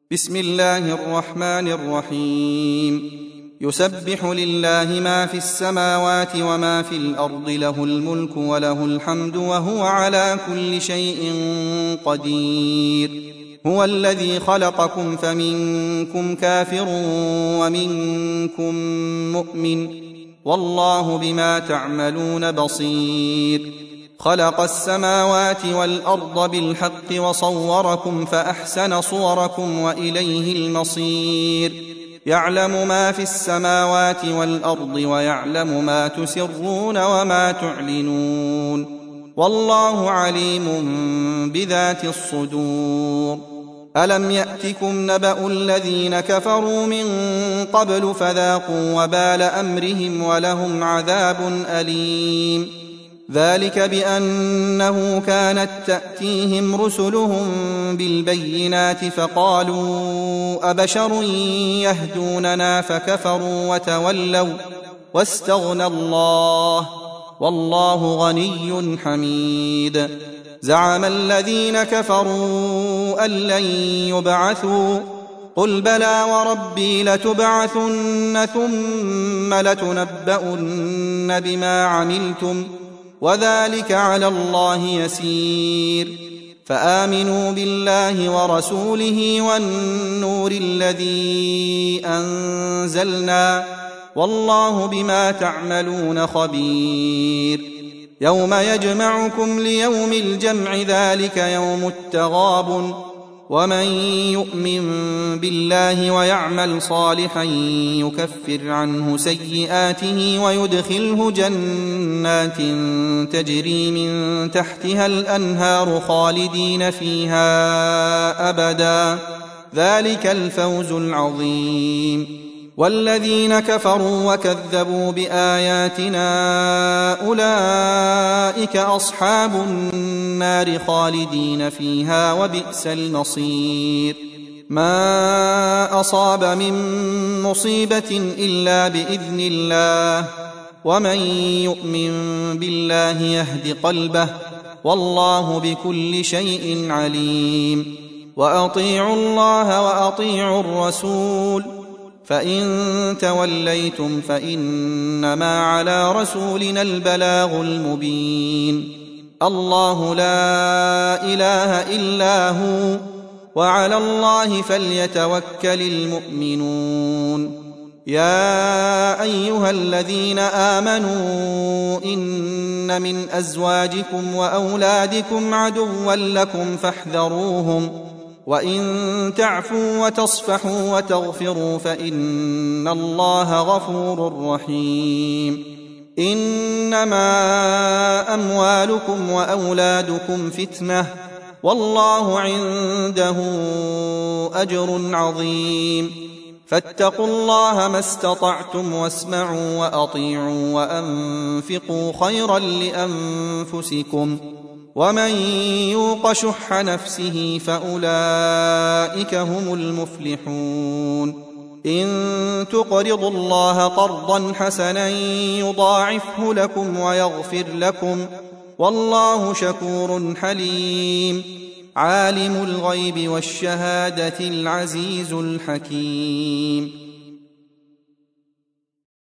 بسم الله الرحمن الرحيم. يسبح لله ما في السماوات وما في الأرض، له الملك وله الحمد وهو على كل شيء قدير. هو الذي خلقكم فمنكم كافر ومنكم مؤمن، والله بما تعملون بصير. خلق السماوات والأرض بالحق وصوركم فأحسن صوركم وإليه المصير. يعلم ما في السماوات والأرض ويعلم ما تسرون وما تعلنون، والله عليم بذات الصدور. ألم يأتكم نبأ الذين كفروا من قبل فذاقوا وبال أمرهم ولهم عذاب أليم. ذلك بأنه كانت تأتيهم رسلهم بالبينات فقالوا أبشر يهدوننا فكفروا وتولوا واستغنى الله، والله غني حميد. زعم الذين كفروا أن لن يبعثوا، قل بلى وربي لتبعثن ثم لتنبؤن بما عملتم، وذلك على الله يسير. فآمنوا بالله ورسوله والنور الذي أنزلنا، والله بما تعملون خبير. يوم يجمعكم ليوم الجمع، ذلك يوم التغابن. ومن يؤمن بالله ويعمل صالحا يكفر عنه سيئاته ويدخله جنات تجري من تحتها الأنهار خالدين فيها أبدا، ذلك الفوز العظيم. والذين كفروا وكذبوا بآياتنا أولئك أصحاب النار خالدين فيها وبئس المصير. ما أصاب من مصيبة إلا بإذن الله، ومن يؤمن بالله يهد قلبه، والله بكل شيء عليم. وأطيعوا الله وأطيعوا الرسول، فإن توليتم فإنما على رسولنا البلاغ المبين. الله لا إله إلا هو، وعلى الله فليتوكل المؤمنون. يا أيها الذين آمنوا إن من أزواجكم وأولادكم عدوا لكم فاحذروهم، وإن تعفوا وتصفحوا وتغفروا فإن الله غفور رحيم. إنما أموالكم وأولادكم فتنة، والله عنده أجر عظيم. فاتقوا الله ما استطعتم واسمعوا وأطيعوا وأنفقوا خيرا لأنفسكم، ومن يوق شح نفسه فأولئك هم المفلحون. إن تقرضوا الله قرضا حسنا يضاعفه لكم ويغفر لكم، والله شكور حليم. عالم الغيب والشهادة العزيز الحكيم.